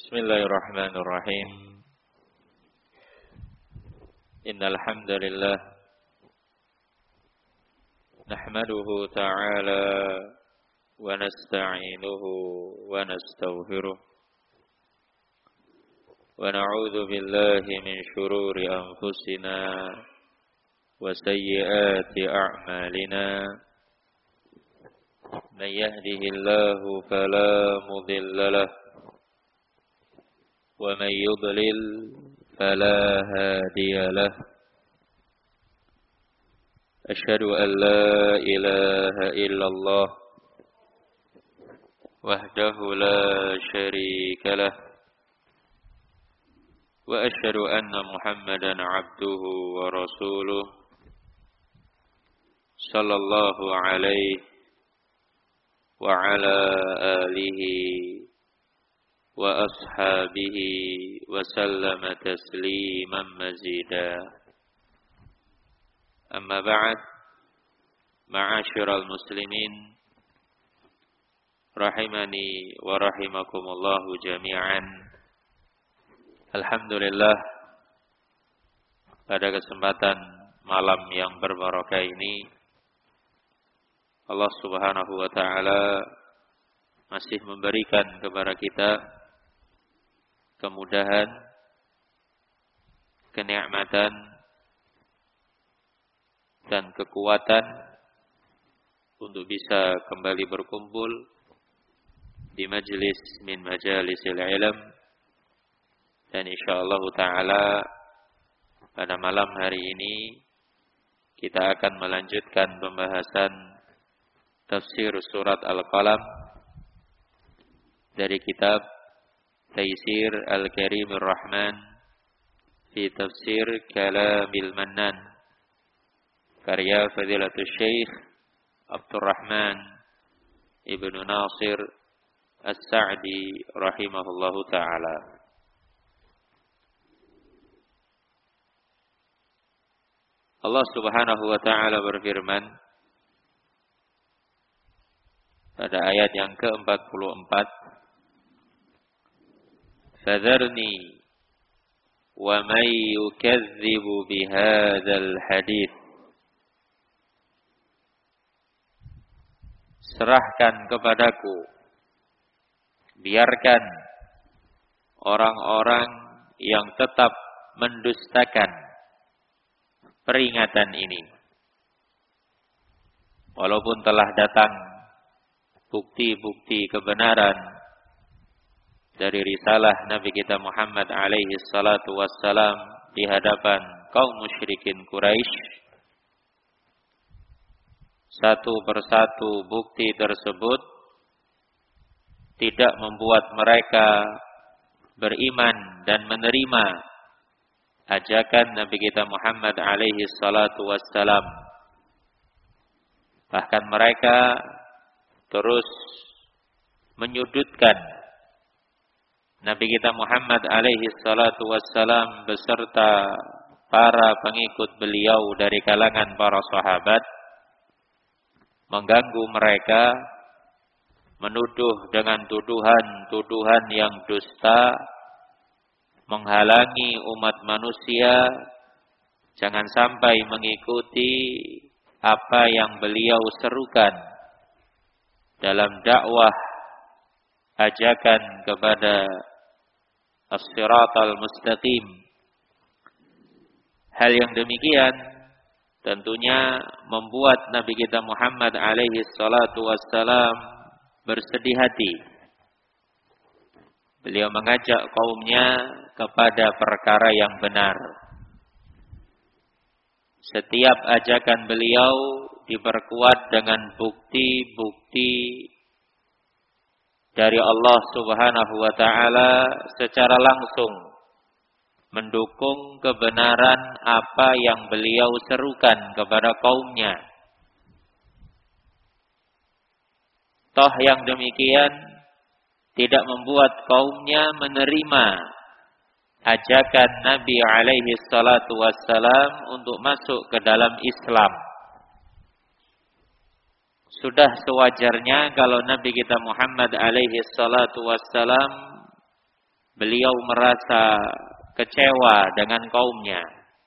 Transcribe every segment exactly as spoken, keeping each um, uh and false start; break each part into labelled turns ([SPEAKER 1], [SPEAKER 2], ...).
[SPEAKER 1] Bismillahirrahmanirrahim. Innal hamdalillah nahmaduhu ta'ala wa nasta'inuhu wa nastaghfiruh wa na'udzu billahi min shururi anfusina wa sayyiati a'malina. Man yahdihillahu fala mudilla lahu ومن يضلل فلا هادي له أشهد أن لا إله إلا الله وحده لا شريك له وأشهد أن محمدا عبده ورسوله صلى الله عليه وعلى آله wa ashabihi wa sallama tasliman mazida. Amma ba'd, ma'asyiral muslimin rahimani wa rahimakumullahu jami'an. Alhamdulillah, pada kesempatan malam yang berbarakah ini Allah Subhanahu wa taala masih memberikan kepada kita kemudahan, kenikmatan, dan kekuatan untuk bisa kembali berkumpul di majlis min majalisil ilm, dan insyaallah ta'ala pada malam hari ini kita akan melanjutkan pembahasan tafsir surat Al-Qalam dari kitab Taisir Al-Karimur Rahman fi Tafsir Kalamil Mannan karya Fadilatul Syekh Abdurrahman Ibnu Nasir As-Sa'di rahimahullahu ta'ala. Allah Subhanahu wa ta'ala berfirman pada ayat yang ke empat puluh empat, Fadharni wa man yukadzibu bihadzal hadits. Serahkan kepadaku, biarkan orang-orang yang tetap mendustakan peringatan ini. Walaupun telah datang bukti-bukti kebenaran dari risalah Nabi kita Muhammad alaihi salatu wassalam di hadapan kaum musyrikin Quraisy, satu persatu bukti tersebut tidak membuat mereka beriman dan menerima ajakan Nabi kita Muhammad alaihi salatu wassalam. Bahkan mereka terus menyudutkan Nabi kita Muhammad alaihi salatu wassalam beserta para pengikut beliau dari kalangan para sahabat, mengganggu mereka, menuduh dengan tuduhan-tuduhan yang dusta, menghalangi umat manusia jangan sampai mengikuti apa yang beliau serukan dalam dakwah ajakan kepada as-siratal mustaqim. Hal yang demikian tentunya membuat Nabi kita Muhammad alaihi salatu wassalam bersedih hati. Beliau mengajak kaumnya kepada perkara yang benar. Setiap ajakan beliau diperkuat dengan bukti-bukti dari Allah Subhanahu wa ta'ala secara langsung mendukung kebenaran apa yang beliau serukan kepada kaumnya. Toh yang demikian tidak membuat kaumnya menerima ajakan Nabi alaihi salatu wassalam untuk masuk ke dalam Islam. Sudah sewajarnya kalau Nabi kita Muhammad alaihi salatu wassalam beliau merasa kecewa dengan kaumnya.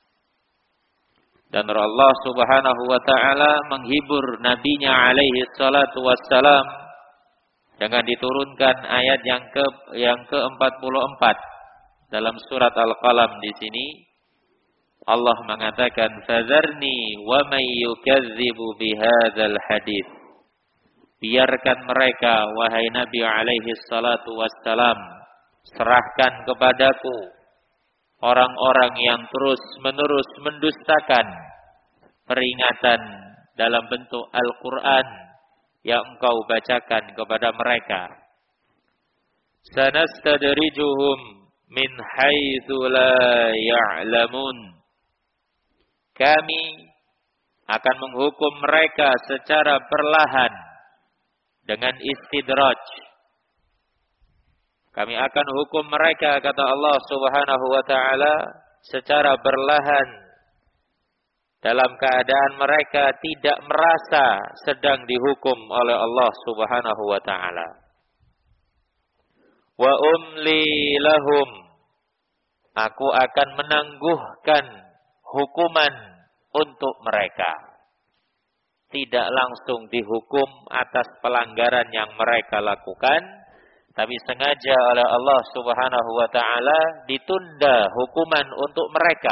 [SPEAKER 1] Dan Allah Subhanahu wa taala menghibur nabinya alaihi salatu wassalam dengan diturunkan ayat yang ke yang ke empat puluh empat dalam surat Al-Qalam. Di sini Allah mengatakan, "Fadzarni wa may yukadzibu bihadzal hadits." Biarkan mereka, wahai Nabi alaihi salatu wassalam, serahkan kepadaku orang-orang yang terus-menerus mendustakan peringatan dalam bentuk Al-Quran yang engkau bacakan kepada mereka. Sanastadrijuhum min haitsu la ya'lamun. Kami akan menghukum mereka secara perlahan dengan istidraj. Kami akan hukum mereka, kata Allah Subhanahu wa taala, secara perlahan dalam keadaan mereka tidak merasa sedang dihukum oleh Allah Subhanahu wa taala. Wa umli lahum. Aku akan menangguhkan hukuman untuk mereka. Tidak langsung dihukum atas pelanggaran yang mereka lakukan, tapi sengaja oleh Allah Subhanahu wa taala ditunda hukuman untuk mereka.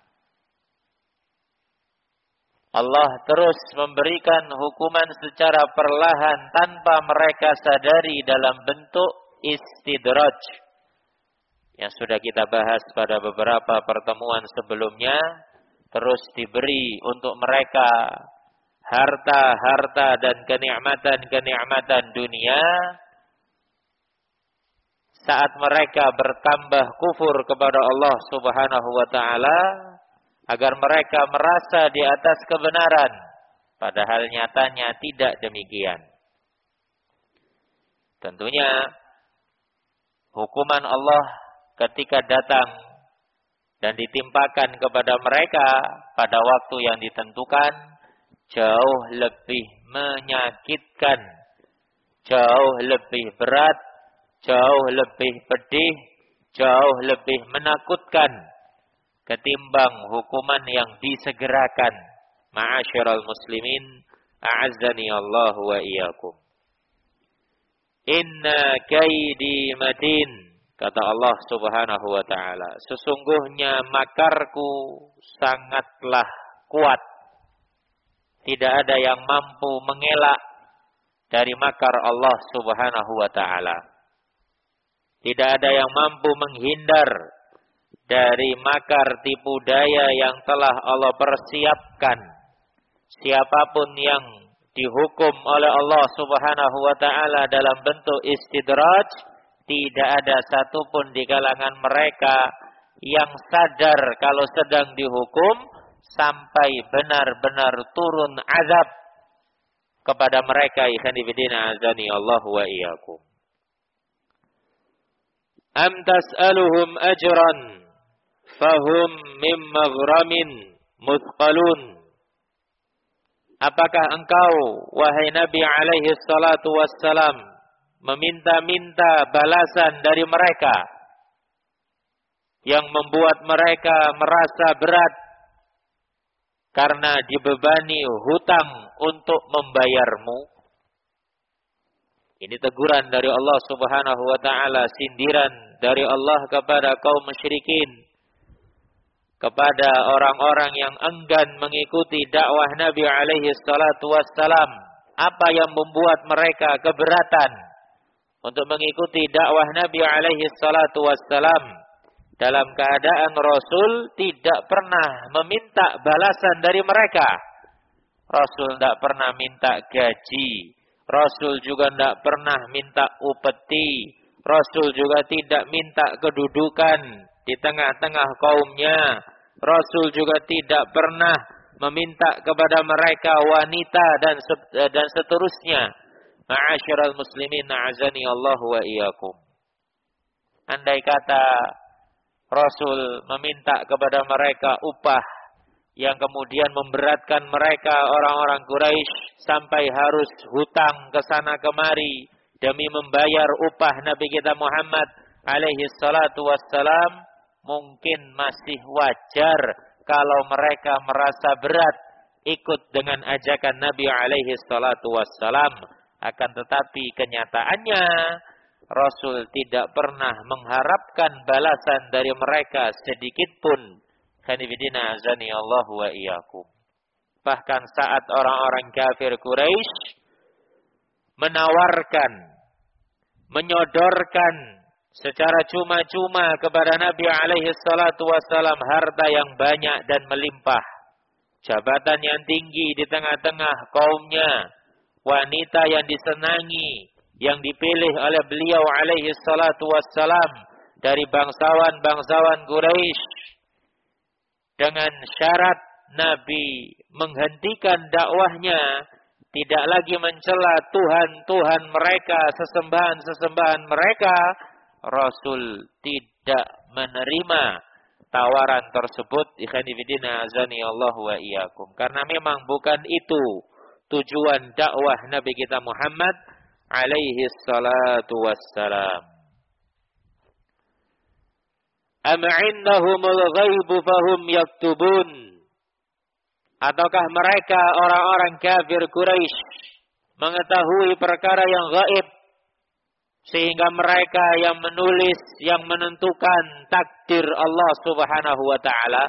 [SPEAKER 1] Allah terus memberikan hukuman secara perlahan tanpa mereka sadari dalam bentuk istidraj. Yang sudah kita bahas pada beberapa pertemuan sebelumnya, terus diberi untuk mereka harta-harta dan kenikmatan-kenikmatan dunia. Saat mereka bertambah kufur kepada Allah Subhanahu wa taala, agar mereka merasa di atas kebenaran, padahal nyatanya tidak demikian. Tentunya hukuman Allah ketika datang dan ditimpakan kepada mereka pada waktu yang ditentukan jauh lebih menyakitkan, jauh lebih berat, jauh lebih pedih, jauh lebih menakutkan ketimbang hukuman yang disegerakan. Ma'asyiral muslimin, a'azzani Allah wa iyyakum. Inna kaidi matin, kata Allah Subhanahu wa taala, sesungguhnya makarku sangatlah kuat. Tidak ada yang mampu mengelak dari makar Allah Subhanahu wa taala. Tidak ada yang mampu menghindar dari makar tipu daya yang telah Allah persiapkan. Siapapun yang dihukum oleh Allah Subhanahu wa taala dalam bentuk istidraj, tidak ada satupun di kalangan mereka yang sadar kalau sedang dihukum sampai benar-benar turun azab kepada mereka. Ikhwan fillah, azani Allah wa iyyakum. Am tas'aluhum ajran fahum min maghramin muthqalun. Apakah engkau, wahai Nabi alaihi salatu wassalam, meminta-minta balasan dari mereka yang membuat mereka merasa berat karena dibebani hutang untuk membayarmu? Ini teguran dari Allah Subhanahu wa taala, sindiran dari Allah kepada kaum musyrikin, kepada orang-orang yang enggan mengikuti dakwah Nabi alaihi salatu wassalam. Apa yang membuat mereka keberatan untuk mengikuti dakwah Nabi alaihi salatu wassalam dalam keadaan Rasul tidak pernah meminta balasan dari mereka? Rasul tidak pernah minta gaji, Rasul juga tidak pernah minta upeti, Rasul juga tidak minta kedudukan di tengah-tengah kaumnya, Rasul juga tidak pernah meminta kepada mereka wanita dan dan seterusnya. Ma'asyiral muslimin, a'azani Allah wa iyyakum. Andai kata Rasul meminta kepada mereka upah yang kemudian memberatkan mereka, orang-orang Quraisy, sampai harus hutang ke sana kemari demi membayar upah Nabi kita Muhammad alaihi salatu wassalam, mungkin masih wajar kalau mereka merasa berat ikut dengan ajakan Nabi alaihi salatu wassalam. Akan tetapi kenyataannya Rasul tidak pernah mengharapkan balasan dari mereka sedikit pun. Khanifidina azani Allah wa iyyakum. Bahkan saat orang-orang kafir Quraisy menawarkan, menyodorkan secara cuma-cuma kepada Nabi alaihi salatu wassalam harta yang banyak dan melimpah, jabatan yang tinggi di tengah-tengah kaumnya, wanita yang disenangi, yang dipilih oleh beliau alaihi salatu wassalam dari bangsawan-bangsawan Quraisy, dengan syarat Nabi menghentikan dakwahnya, tidak lagi mencela Tuhan-Tuhan mereka, sesembahan-sesembahan mereka, Rasul tidak menerima tawaran tersebut. Ikhwanifidina azani Allah wa iyyakum. Karena memang bukan itu tujuan dakwah Nabi kita Muhammad alaihi salatu wassalam. Am indahumul ghaibu fahum yaktubun. Ataukah mereka orang-orang kafir Quraisy mengetahui perkara yang gaib sehingga mereka yang menulis, yang menentukan takdir Allah Subhanahu wa taala?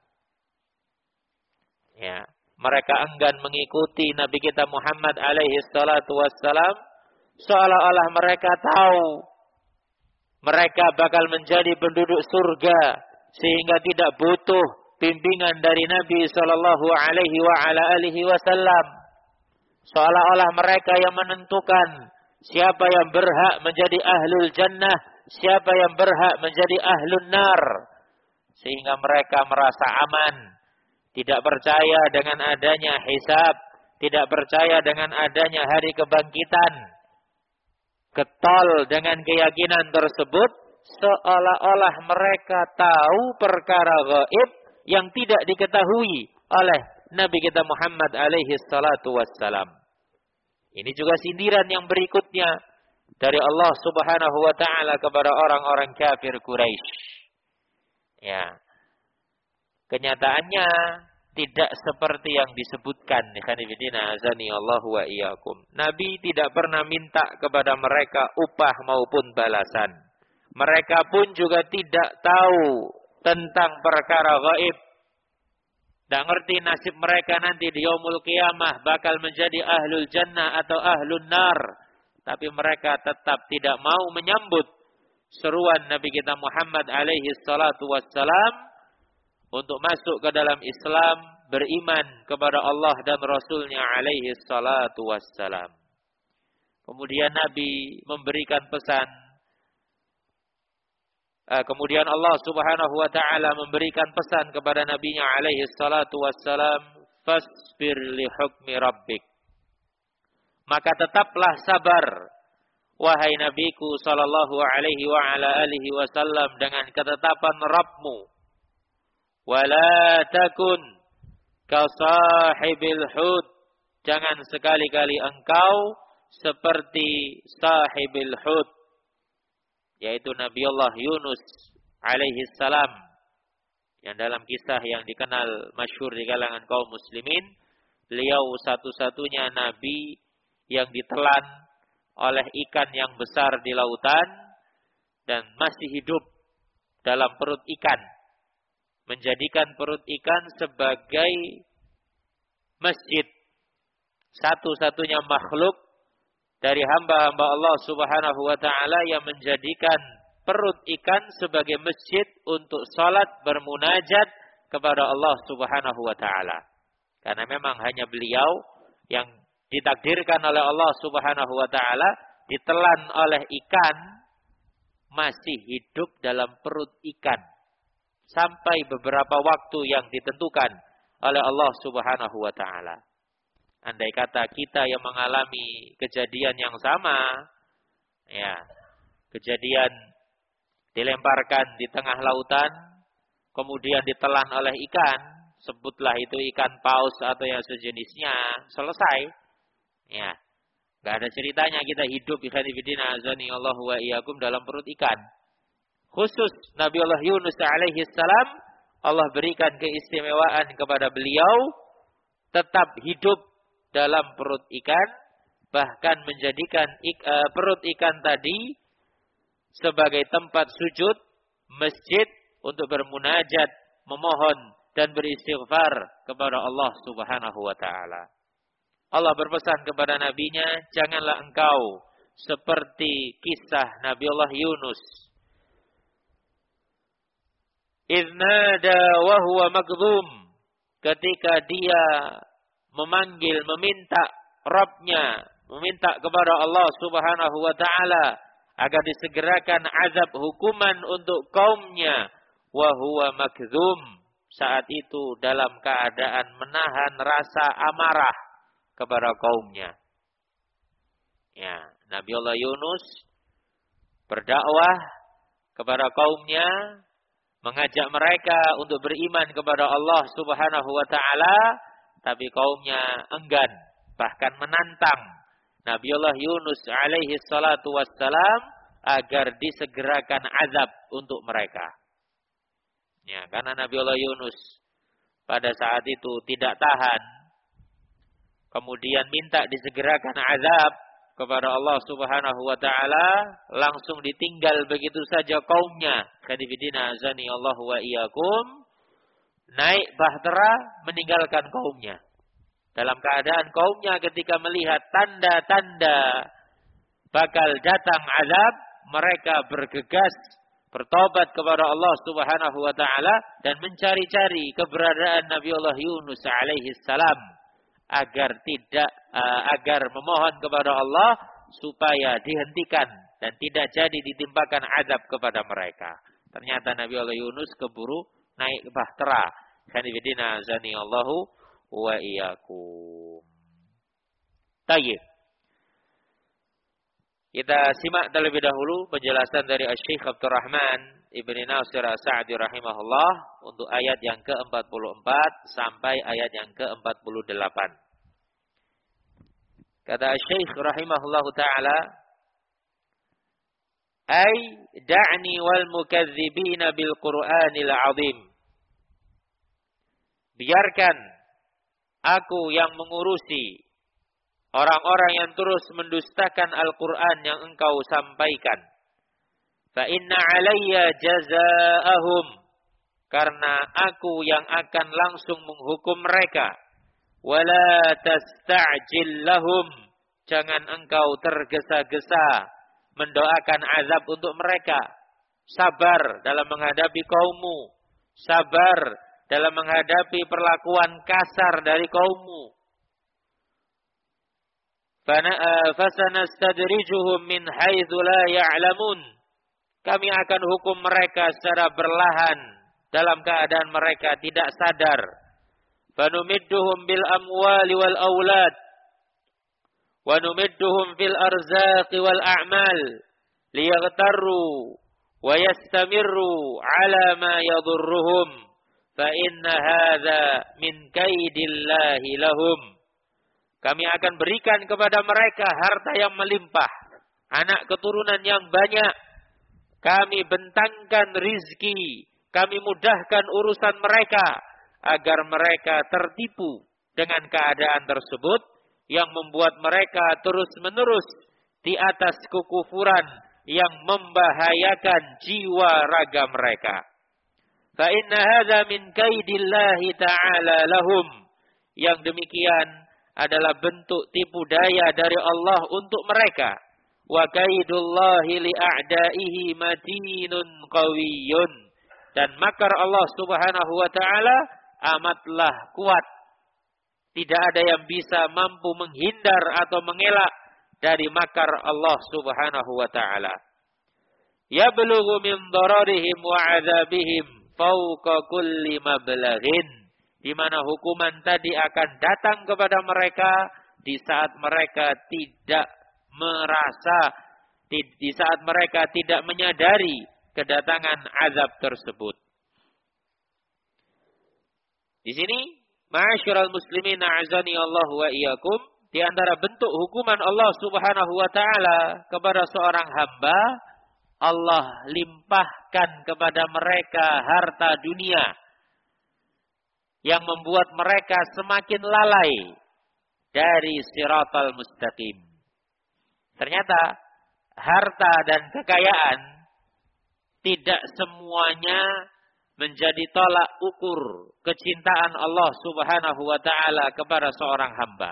[SPEAKER 1] Ya, mereka enggan mengikuti Nabi kita Muhammad alaihi salatu wassalam, seolah-olah mereka tahu mereka bakal menjadi penduduk surga sehingga tidak butuh bimbingan dari Nabi sallallahu alaihi wa ala alihi wasallam. Seolah-olah mereka yang menentukan siapa yang berhak menjadi ahlul jannah, siapa yang berhak menjadi ahlun nar. Sehingga mereka merasa aman, tidak percaya dengan adanya hisab, tidak percaya dengan adanya hari kebangkitan. Getol dengan keyakinan tersebut, seolah-olah mereka tahu perkara gaib yang tidak diketahui oleh Nabi kita Muhammad alaihi salatu wassalam. Ini juga sindiran yang berikutnya dari Allah Subhanahu wa taala kepada orang-orang kafir Quraisy. Ya. Kenyataannya tidak seperti yang disebutkan. Ikhwanifidina azani Allah wa iyyakum. Nabi tidak pernah minta kepada mereka upah maupun balasan. Mereka pun juga tidak tahu tentang perkara gaib. Tak ngerti nasib mereka nanti di yaumul qiyamah bakal menjadi ahlul jannah atau ahlun nar. Tapi mereka tetap tidak mau menyambut seruan Nabi kita Muhammad alaihi salatu wassalam untuk masuk ke dalam Islam, beriman kepada Allah dan Rasulnya alaihi salatu wassalam. Kemudian Nabi memberikan pesan. Kemudian Allah Subhanahu wa taala memberikan pesan kepada nabinya alaihi salatu wassalam, fasbir li hukmi rabbik. Maka tetaplah sabar wahai nabiku sallallahu alaihi wa ala alihi wasallam dengan ketetapan Rabbmu. Wala takun ka sahibil hud. Jangan sekali-kali engkau seperti sahibil hud, yaitu Nabi Allah Yunus alaihi salam, yang dalam kisah yang dikenal masyhur di kalangan kaum muslimin, beliau satu-satunya nabi yang ditelan oleh ikan yang besar di lautan dan masih hidup dalam perut ikan, menjadikan perut ikan sebagai masjid. Satu-satunya makhluk dari hamba-hamba Allah Subhanahu wa taala yang menjadikan perut ikan sebagai masjid untuk salat bermunajat kepada Allah Subhanahu wa taala. Karena memang hanya beliau yang ditakdirkan oleh Allah Subhanahu wa taala ditelan oleh ikan masih hidup dalam perut ikan sampai beberapa waktu yang ditentukan oleh Allah Subhanahu wa taala. Andai kata kita yang mengalami kejadian yang sama, ya, kejadian dilemparkan di tengah lautan, kemudian ditelan oleh ikan, sebutlah itu ikan paus atau yang sejenisnya, selesai. Ya, nggak ada ceritanya kita hidup ikhwanifidina azani Allah wa iyyakum dalam perut ikan. khusus Nabiullah Yunus alaihi salam, Allah berikan keistimewaan kepada beliau tetap hidup dalam perut ikan, bahkan menjadikan ik, uh, perut ikan tadi sebagai tempat sujud, masjid untuk bermunajat, memohon dan beristighfar kepada Allah Subhanahu wa taala. Allah berpesan kepada nabinya, janganlah engkau seperti kisah Nabiullah Yunus. Idznada wa huwa maghdum, ketika dia memanggil, meminta Rabbnya, meminta kepada Allah Subhanahu wa taala agar disegerakan azab hukuman untuk kaumnya, wa huwa maghdum, saat itu dalam keadaan menahan rasa amarah kepada kaumnya. Ya, Nabiullah Yunus berdakwah kepada kaumnya, mengajak mereka untuk beriman kepada Allah Subhanahu wa taala, tapi kaumnya enggan, bahkan menantang Nabiullah Yunus alaihi salatu wassalam agar disegerakan azab untuk mereka. Ya, karena Nabiullah Yunus pada saat itu tidak tahan, kemudian minta disegerakan azab kepada Allah Subhanahu wa taala, langsung ditinggal begitu saja kaumnya. Khadifidina azani Allah wa iyyakum, naik bahtera meninggalkan kaumnya. Dalam keadaan kaumnya ketika melihat tanda-tanda bakal datang azab, mereka bergegas bertobat kepada Allah Subhanahu wa taala dan mencari-cari keberadaan Nabiullah Yunus alaihi salam agar tidak uh, agar memohon kepada Allah supaya dihentikan dan tidak jadi ditimpakan azab kepada mereka. Ternyata Nabiullah Yunus keburu naik bahtera. Khadifidina azani Allahu wa iyyakum. Tayyib. Kita simak terlebih dahulu penjelasan dari Asy-Syaikh Abdurrahman Ibn Nasir As-Sa'di rahimahullah untuk ayat yang ke empat puluh empat sampai ayat yang ke empat puluh delapan. Kata Syekh rahimahullahu taala, "Ai da'ni wal mukadzibina bil Qur'anil 'azim." Biarkan aku yang mengurusi orang-orang yang terus mendustakan Al-Quran yang engkau sampaikan. Fa inna alayya jazaa'ahum, karena aku yang akan langsung menghukum mereka. Wala tasta'jil lahum, jangan engkau tergesa-gesa mendoakan azab untuk mereka. Sabar dalam menghadapi kaummu, sabar dalam menghadapi perlakuan kasar dari kaummu. Fasanastadrijuhum min haitsu la ya'lamun, kami akan hukum mereka secara berlahan dalam keadaan mereka tidak sadar. Fanumidduhum bil amwali wal aulad wa numidduhum fil arzaqi wal a'mal liyaghtarru wa yastamirru ala ma yadurruhum fa inna hadza min kaidillahi lahum. Kami akan berikan kepada mereka harta yang melimpah, anak keturunan yang banyak. Kami bentangkan rizki, kami mudahkan urusan mereka, agar mereka tertipu dengan keadaan tersebut, yang membuat mereka terus-menerus di atas kekufuran yang membahayakan jiwa raga mereka. Fa inna hadza min kaidillahi ta'ala lahum. Yang demikian adalah bentuk tipu daya dari Allah untuk mereka. Wa kaidullahi li'a'daihi matinun qawiyyun. Dan makar Allah Subhanahu wa taala amatlah kuat. Tidak ada yang bisa mampu menghindar atau mengelak dari makar Allah Subhanahu wa taala. Yablughu min dararihim wa 'adzabihim fawqa kulli mablaghin, di mana hukuman tadi akan datang kepada mereka di saat mereka tidak merasa, di saat mereka tidak menyadari kedatangan azab tersebut. Di sini, ma'asyiral muslimin a'azani Allah wa iyyakum, di antara bentuk hukuman Allah Subhanahu wa taala kepada seorang hamba, Allah limpahkan kepada mereka harta dunia yang membuat mereka semakin lalai dari siratal mustaqim. Ternyata harta dan kekayaan tidak semuanya menjadi tolak ukur kecintaan Allah Subhanahu wa taala kepada seorang hamba.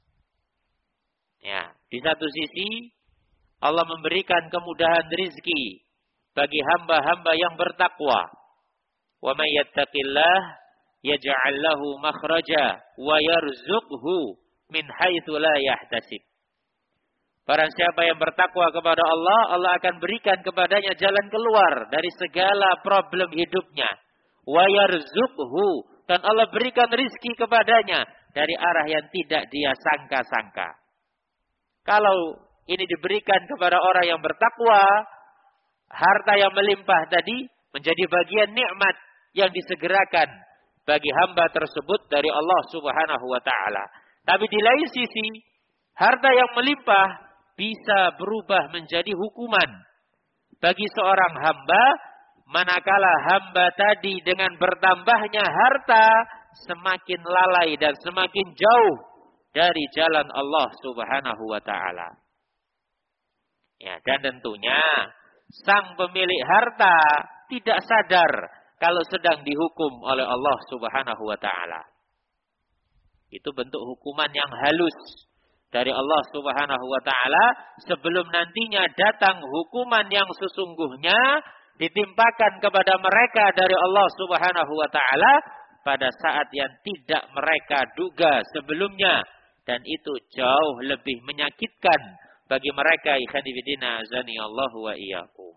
[SPEAKER 1] Ya, di satu sisi Allah memberikan kemudahan rizki bagi hamba-hamba yang bertakwa. Wa may yattaqillah yaj'al lahu makhraja wa yarzuqhu min haitsu la yahtasib. Barang siapa yang bertakwa kepada Allah, Allah akan berikan kepadanya jalan keluar dari segala problem hidupnya. Wa yarzuqhu, dan Allah berikan rizki kepadanya dari arah yang tidak dia sangka-sangka. Kalau ini diberikan kepada orang yang bertakwa, harta yang melimpah tadi menjadi bagian nikmat yang disegerakan bagi hamba tersebut dari Allah Subhanahu wa taala. Tapi di lain sisi, harta yang melimpah bisa berubah menjadi hukuman bagi seorang hamba, manakala hamba tadi dengan bertambahnya harta semakin lalai dan semakin jauh dari jalan Allah Subhanahu wa taala. Ya, dan tentunya sang pemilik harta tidak sadar kalau sedang dihukum oleh Allah Subhanahu wa taala. Itu bentuk hukuman yang halus dari Allah Subhanahu wa taala sebelum nantinya datang hukuman yang sesungguhnya ditimpakan kepada mereka dari Allah Subhanahu wa taala pada saat yang tidak mereka duga sebelumnya, dan itu jauh lebih menyakitkan bagi mereka. Ikhwanifidina azani Allah wa iyyakum.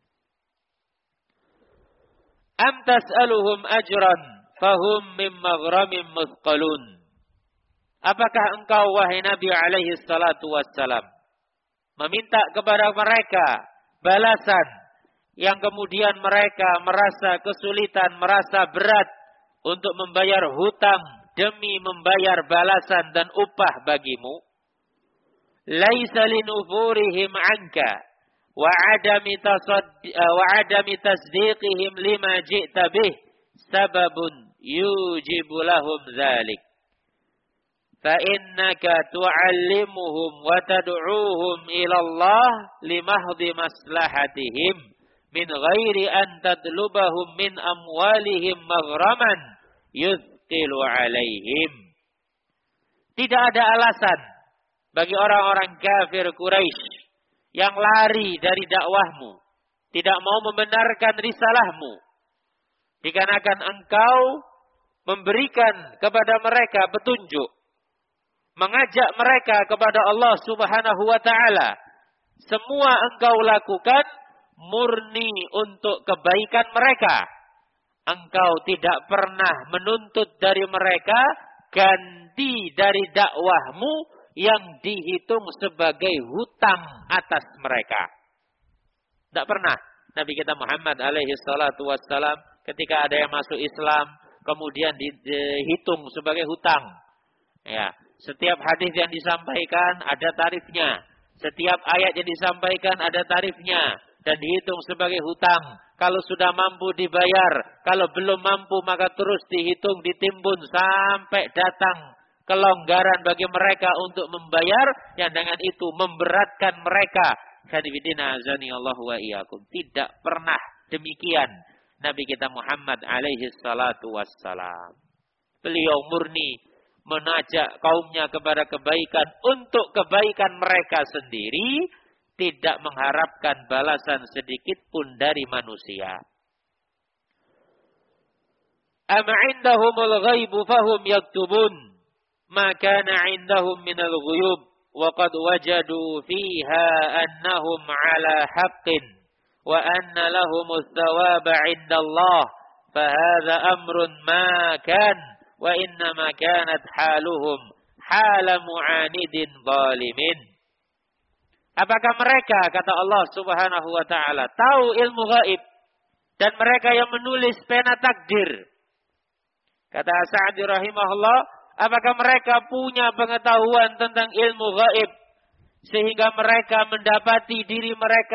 [SPEAKER 1] Am tas'aluhum ajran fahum min maghramin muthqalun. Apakah engkau wahai Nabi alaihi salatu wassalam meminta kepada mereka balasan yang kemudian mereka merasa kesulitan, merasa berat untuk membayar hutang demi membayar balasan dan upah bagimu? Laisa linufurihim anka wa adami tasaddi wa adami tasdiqihim lima ji'ta bih sababun yujibu lahum dzalik. فَإِنَّكَ تُعَلِّمُهُمْ وَتَدْعُوهُمْ إِلَى اللَّهِ لِمَحْضِ مَصْلَحَتِهِمْ مِنْ غَيْرِ أَنْ تَطْلُبَهُمْ مِنْ أَمْوَالِهِمْ مَغْرَمًا يُثْقِلُ عَلَيْهِمْ. Tidak ada alasan bagi orang-orang kafir Quraisy yang lari dari dakwahmu, tidak mau membenarkan risalahmu, dikarenakan engkau memberikan kepada mereka petunjuk, mengajak mereka kepada Allah Subhanahu wa taala. Semua engkau lakukan murni untuk kebaikan mereka. Engkau tidak pernah menuntut dari mereka ganti dari dakwahmu yang dihitung sebagai hutang atas mereka. Tidak pernah. Nabi kita Muhammad alaihi salatu wassalam ketika ada yang masuk Islam kemudian dihitung sebagai hutang. Ya, setiap hadis yang disampaikan ada tarifnya. Setiap ayat yang disampaikan ada tarifnya dan dihitung sebagai hutang. Kalau sudah mampu dibayar, kalau belum mampu maka terus dihitung, ditimbun sampai datang kelonggaran bagi mereka untuk membayar, yang dengan itu memberatkan mereka. Khadibidina azani Allah wa iyyakum. Tidak pernah demikian Nabi kita Muhammad alaihi salatu wassalam. Beliau murni mengajak kaumnya kepada kebaikan untuk kebaikan mereka sendiri, tidak mengharapkan balasan sedikit pun dari manusia. Am 'indahumul ghaibu fahum yaktubun ma kana 'indahum minal ghuyub wa qad wajadu fiha annahum 'ala haqqin wa anna lahumus thawaba 'indallah fa hadza amrun ma kan wa inna ma kanat haluhum hala mu'anidin zalimin. Apakah mereka, kata Allah Subhanahu wa taala, tahu ilmu gaib dan mereka yang menulis pena takdir? Kata Sa'di rahimahullah, apakah mereka punya pengetahuan tentang ilmu gaib sehingga mereka mendapati diri mereka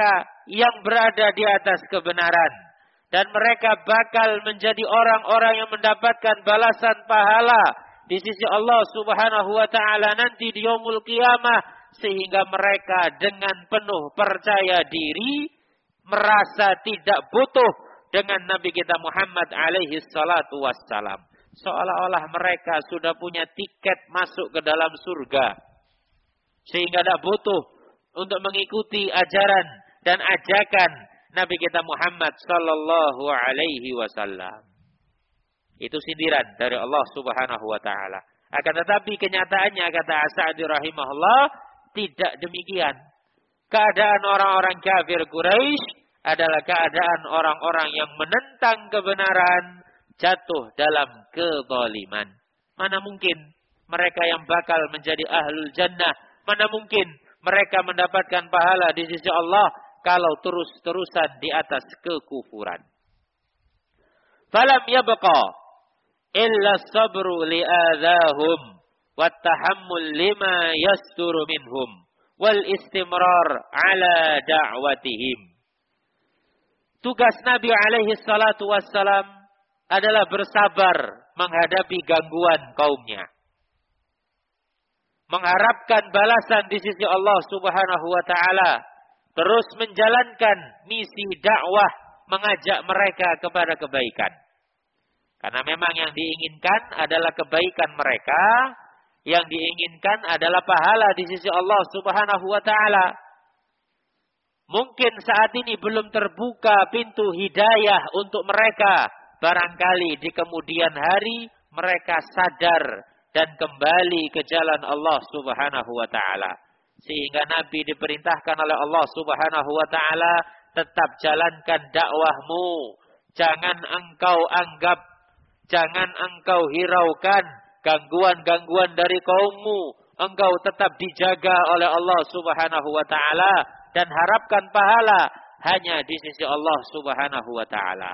[SPEAKER 1] yang berada di atas kebenaran. Dan mereka bakal menjadi orang-orang yang mendapatkan balasan pahala di sisi Allah Subhanahu wa ta'ala nanti di yaumul qiyamah. Sehingga mereka dengan penuh percaya diri merasa tidak butuh dengan Nabi kita Muhammad alaihi salatu wassalam. Seolah-olah mereka sudah punya tiket masuk ke dalam surga. Sehingga tidak butuh untuk mengikuti ajaran dan ajakan Nabi kita Muhammad sallallahu alaihi wasallam. Itu sindiran dari Allah Subhanahu wa taala. Akan tetapi kenyataannya, kata As-Sa'di rahimahullah, tidak demikian. Keadaan orang-orang kafir Quraisy adalah keadaan orang-orang yang menentang kebenaran, jatuh dalam kezaliman. Mana mungkin mereka yang bakal menjadi ahlul jannah, mana mungkin mereka mendapatkan pahala di sisi Allah kalau terus-terusan di atas kekufuran. Falam yabqa illa sabru li'adhahum wattahammul lima yasturu minhum wal istimrar ala da'watihim. Tugas Nabi alaihi salatu wassalam adalah bersabar menghadapi gangguan kaumnya. Mengharapkan balasan di sisi Allah Subhanahu wa ta'ala. Terus menjalankan misi dakwah, mengajak mereka kepada kebaikan. Karena memang yang diinginkan adalah kebaikan mereka, yang diinginkan adalah pahala di sisi Allah Subhanahu wa ta'ala. Mungkin saat ini belum terbuka pintu hidayah untuk mereka. Barangkali di kemudian hari mereka sadar dan kembali ke jalan Allah Subhanahu wa ta'ala. Sehingga Nabi diperintahkan oleh Allah Subhanahu wa ta'ala, tetap jalankan dakwahmu. Jangan engkau anggap, jangan engkau hiraukan gangguan-gangguan dari kaummu. Engkau tetap dijaga oleh Allah Subhanahu wa ta'ala dan harapkan pahala hanya di sisi Allah Subhanahu wa ta'ala.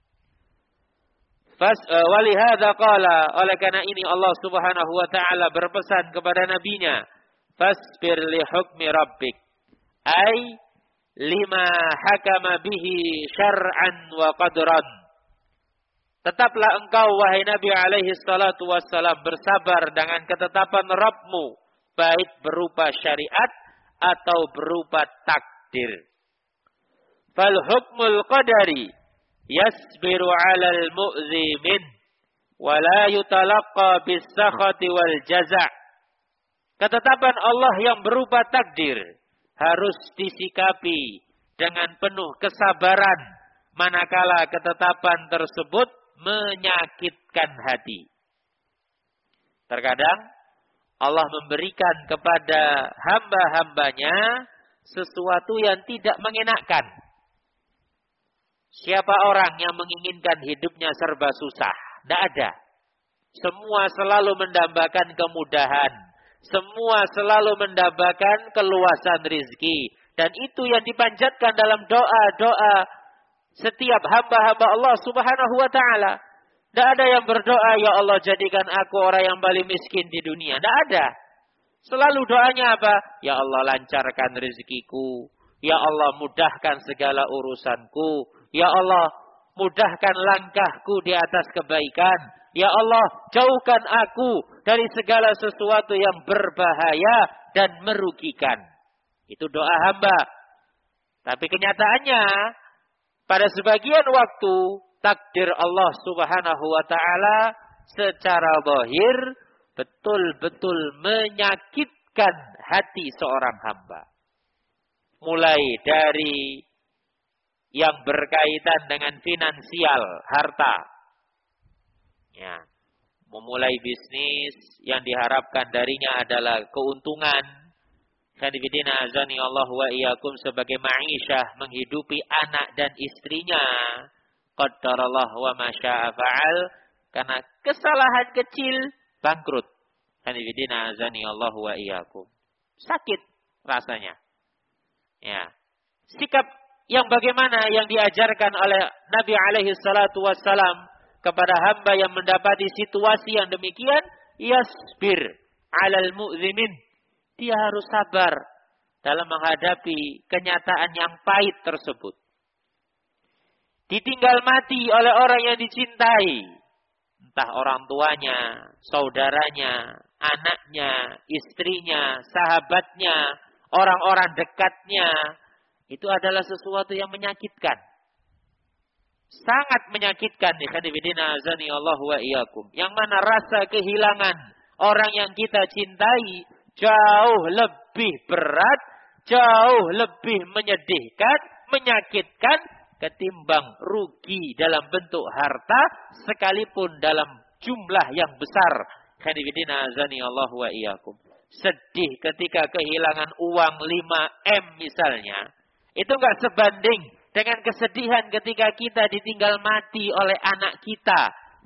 [SPEAKER 1] Walihada qala, oleh karena ini Allah Subhanahu wa ta'ala berpesan kepada nabinya, fasbir li hukmi rabbik, ay lima hakama bihi syar'an wa qadran. Tetaplah engkau wahai Nabi alaihi salatu wassalam bersabar dengan ketetapan Rabbmu, baik berupa syariat atau berupa takdir. Fal hukmul qadari yasbiru 'alal mu'zi min wa la yutalaqqa bis sakhati wal jaza'. Ketetapan Allah yang berupa takdir harus disikapi dengan penuh kesabaran manakala ketetapan tersebut menyakitkan hati. Terkadang Allah memberikan kepada hamba-hambanya sesuatu yang tidak mengenakkan. Siapa orang yang menginginkan hidupnya serba susah? Tidak ada. Semua selalu mendambakan kemudahan. Semua selalu mendambakan keluasan rizki. Dan itu yang dipanjatkan dalam doa-doa setiap hamba-hamba Allah Subhanahu wa ta'ala. Tidak ada yang berdoa, ya Allah jadikan aku orang yang paling miskin di dunia. Tidak ada. Selalu doanya apa? Ya Allah lancarkan rezekiku. Ya Allah mudahkan segala urusanku. Ya Allah mudahkan langkahku di atas kebaikan. Ya Allah jauhkan aku dari segala sesuatu yang berbahaya dan merugikan. Itu doa hamba. Tapi kenyataannya pada sebagian waktu takdir Allah Subhanahu wa ta'ala secara zahir betul-betul menyakitkan hati seorang hamba. Mulai dari yang berkaitan dengan finansial, harta. Ya, memulai bisnis yang diharapkan darinya adalah keuntungan. Khadibidina azani Allah wa iyyakum sebagai ma'isyah, menghidupi anak dan istrinya. Qaddarallah wa ma syaa fa'al, karena kesalahan kecil bangkrut. Khadibidina azani Allah wa iyyakum. Sakit rasanya. Ya. Sikap yang bagaimana yang diajarkan oleh Nabi alaihi salatu wassalam kepada hamba yang mendapati situasi yang demikian, yasbir 'alal mu'zimin. Dia harus sabar dalam menghadapi kenyataan yang pahit tersebut. Ditinggal mati oleh orang yang dicintai. Entah orang tuanya, saudaranya, anaknya, istrinya, sahabatnya, orang-orang dekatnya. Itu adalah sesuatu yang menyakitkan. Sangat menyakitkan. Yang mana rasa kehilangan orang yang kita cintai jauh lebih berat, jauh lebih menyedihkan, menyakitkan, ketimbang rugi dalam bentuk harta, sekalipun dalam jumlah yang besar. Sedih ketika kehilangan uang lima M misalnya. Itu enggak sebanding dengan kesedihan ketika kita ditinggal mati oleh anak kita.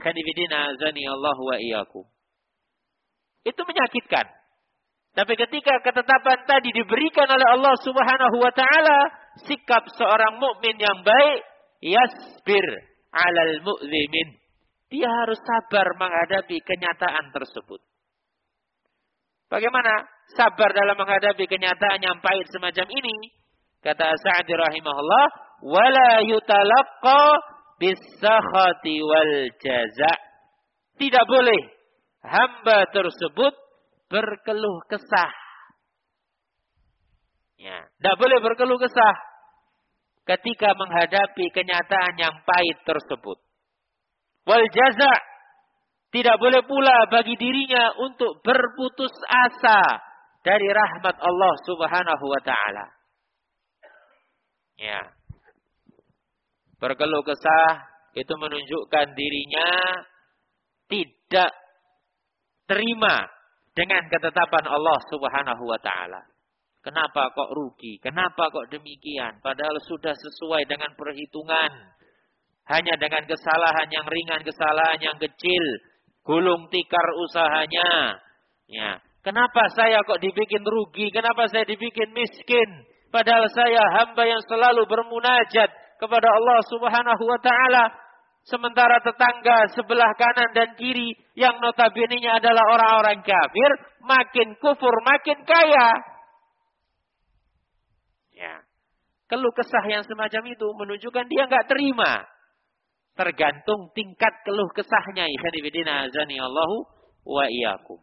[SPEAKER 1] Itu menyakitkan. Tapi ketika ketetapan tadi diberikan oleh Allah Subhanahu wa taala, sikap seorang mukmin yang baik, yasbir 'alal mu'dzimin. Dia harus sabar menghadapi kenyataan tersebut. Bagaimana sabar dalam menghadapi kenyataan yang pahit semacam ini? Kata Sa'di rahimahullah, wala yutalaqqa bis-sakhati wal jaza'. Tidak boleh hamba tersebut berkeluh kesah. Ya, tidak boleh berkeluh kesah ketika menghadapi kenyataan yang pahit tersebut. Wal jaza', tidak boleh pula bagi dirinya untuk berputus asa dari rahmat Allah Subhanahu wa taala. Ya. Berkeluh kesah itu menunjukkan dirinya tidak terima dengan ketetapan Allah Subhanahu wa taala. Kenapa kok rugi? Kenapa kok demikian? Padahal sudah sesuai dengan perhitungan. Hanya dengan kesalahan yang ringan, kesalahan yang kecil, gulung tikar usahanya. Ya. Kenapa saya kok dibikin rugi? Kenapa saya dibikin miskin? Padahal saya hamba yang selalu bermunajat kepada Allah Subhanahu wa taala. Sementara tetangga sebelah kanan dan kiri yang notabene-nya adalah orang-orang kafir, makin kufur, makin kaya. Ya. Keluh kesah yang semacam itu menunjukkan dia enggak terima. Tergantung tingkat keluh kesahnya. Ikhwanifidina azanillahu wa iyyakum.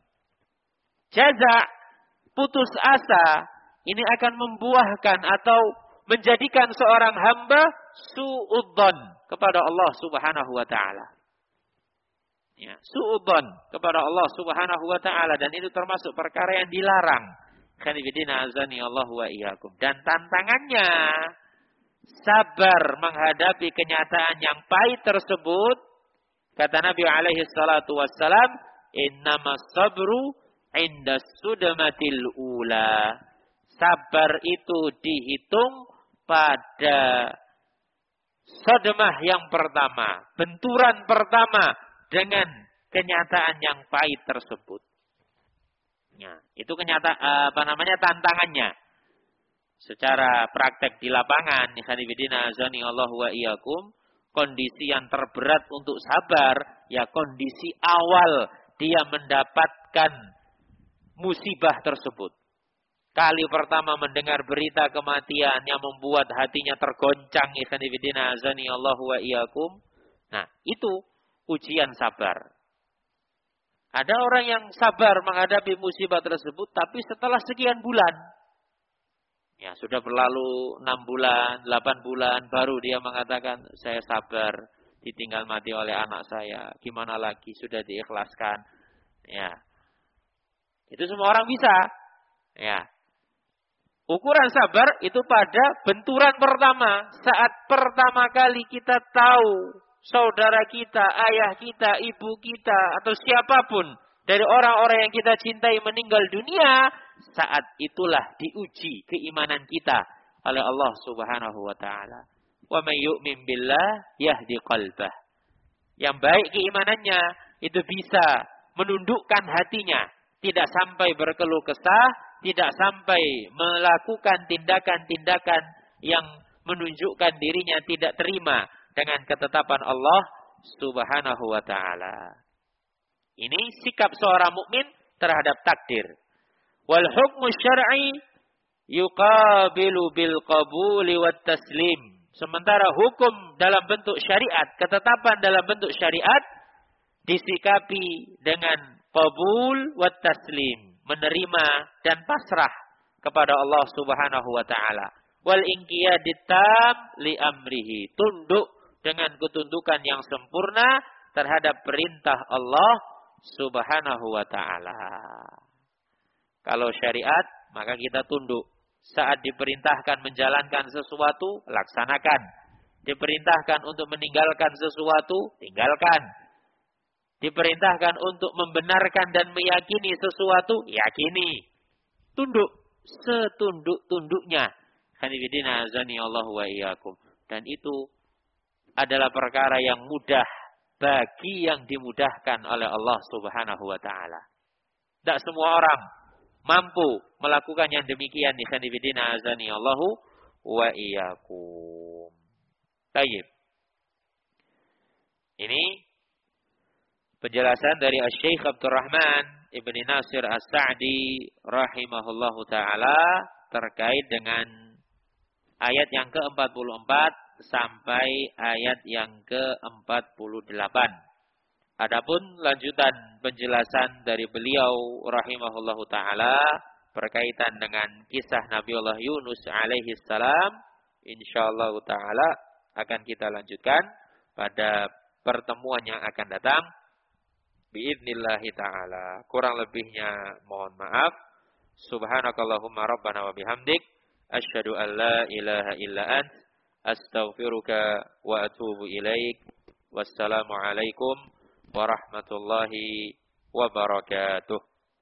[SPEAKER 1] Jaza, putus asa, ini akan membuahkan atau menjadikan seorang hamba su'udzon kepada Allah Subhanahu wa taala. Ya, su'udzon kepada Allah Subhanahu wa taala, dan itu termasuk perkara yang dilarang. Khanifidina azani Allah wa iyyakum. Dan tantangannya sabar menghadapi kenyataan yang pahit tersebut. Kata Nabi alaihi salatu wassalam, innamas sabru indas sudmatil ula. Sabar itu dihitung pada sodmah yang pertama, benturan pertama dengan kenyataan yang pahit tersebut. Ya, itu kenyataan apa namanya tantangannya. Secara praktek di lapangan, ikhwanifidina azani Allah wa iyyakum, kondisi yang terberat untuk sabar ya kondisi awal dia mendapatkan musibah tersebut. Kali pertama mendengar berita kematian yang membuat hatinya tergoncang, ikhwanifidina azani Allah wa iyyakum. Nah, itu ujian sabar. Ada orang yang sabar menghadapi musibah tersebut, tapi setelah sekian bulan, ya sudah berlalu enam bulan, delapan bulan, baru dia mengatakan, saya sabar, ditinggal mati oleh anak saya, gimana lagi, sudah diikhlaskan. Ya, itu semua orang bisa. Ya, ukuran sabar itu pada benturan pertama, saat pertama kali kita tahu saudara kita, ayah kita, ibu kita, atau siapapun dari orang-orang yang kita cintai meninggal dunia, saat itulah diuji keimanan kita oleh Allah Subhanahu wa taala. Wa may yu'min billah yahdi qalbah. Yang baik keimanannya itu bisa menundukkan hatinya, tidak sampai berkeluh kesah, tidak sampai melakukan tindakan-tindakan yang menunjukkan dirinya tidak terima dengan ketetapan Allah Subhanahu wa taala. Ini sikap seorang mukmin terhadap takdir. Wal hukmu syar'i yuqabilu bil qabuli wat taslim. Sementara hukum dalam bentuk syariat, ketetapan dalam bentuk syariat disikapi dengan qabul wat taslim, menerima dan pasrah kepada Allah Subhanahu wa taala. Wal inqiyadit tam li amrihi, tunduk dengan ketundukan yang sempurna terhadap perintah Allah Subhanahu wa taala. Kalau syariat, maka kita tunduk. Saat diperintahkan menjalankan sesuatu, laksanakan. Diperintahkan untuk meninggalkan sesuatu, tinggalkan. Diperintahkan untuk membenarkan dan meyakini sesuatu, yakini. Tunduk setunduk-tunduknya. Hanifidina azani Allah wa iyyakum. Dan itu adalah perkara yang mudah bagi yang dimudahkan oleh Allah Subhanahu wa taala. Tidak semua orang mampu melakukan yang demikian. Hanifidina azani Allah wa iyyakum. Baik. Ini penjelasan dari Asy-Syaikh Abdurrahman Ibn Nasir As-Sa'di rahimahullahu ta'ala terkait dengan ayat yang ke empat puluh empat sampai ayat yang ke empat puluh delapan. Adapun lanjutan penjelasan dari beliau rahimahullahu ta'ala berkaitan dengan kisah Nabiullah Yunus alaihi salam, insyaallah ta'ala akan kita lanjutkan pada pertemuan yang akan datang. Biidnillahi ta'ala. Kurang lebihnya mohon maaf. Subhanakallahumma rabbana wa bihamdik. Asyhadu an la ilaha illa ant. Astaghfiruka wa atubu ilaik. Wassalamualaikum warahmatullahi wabarakatuh.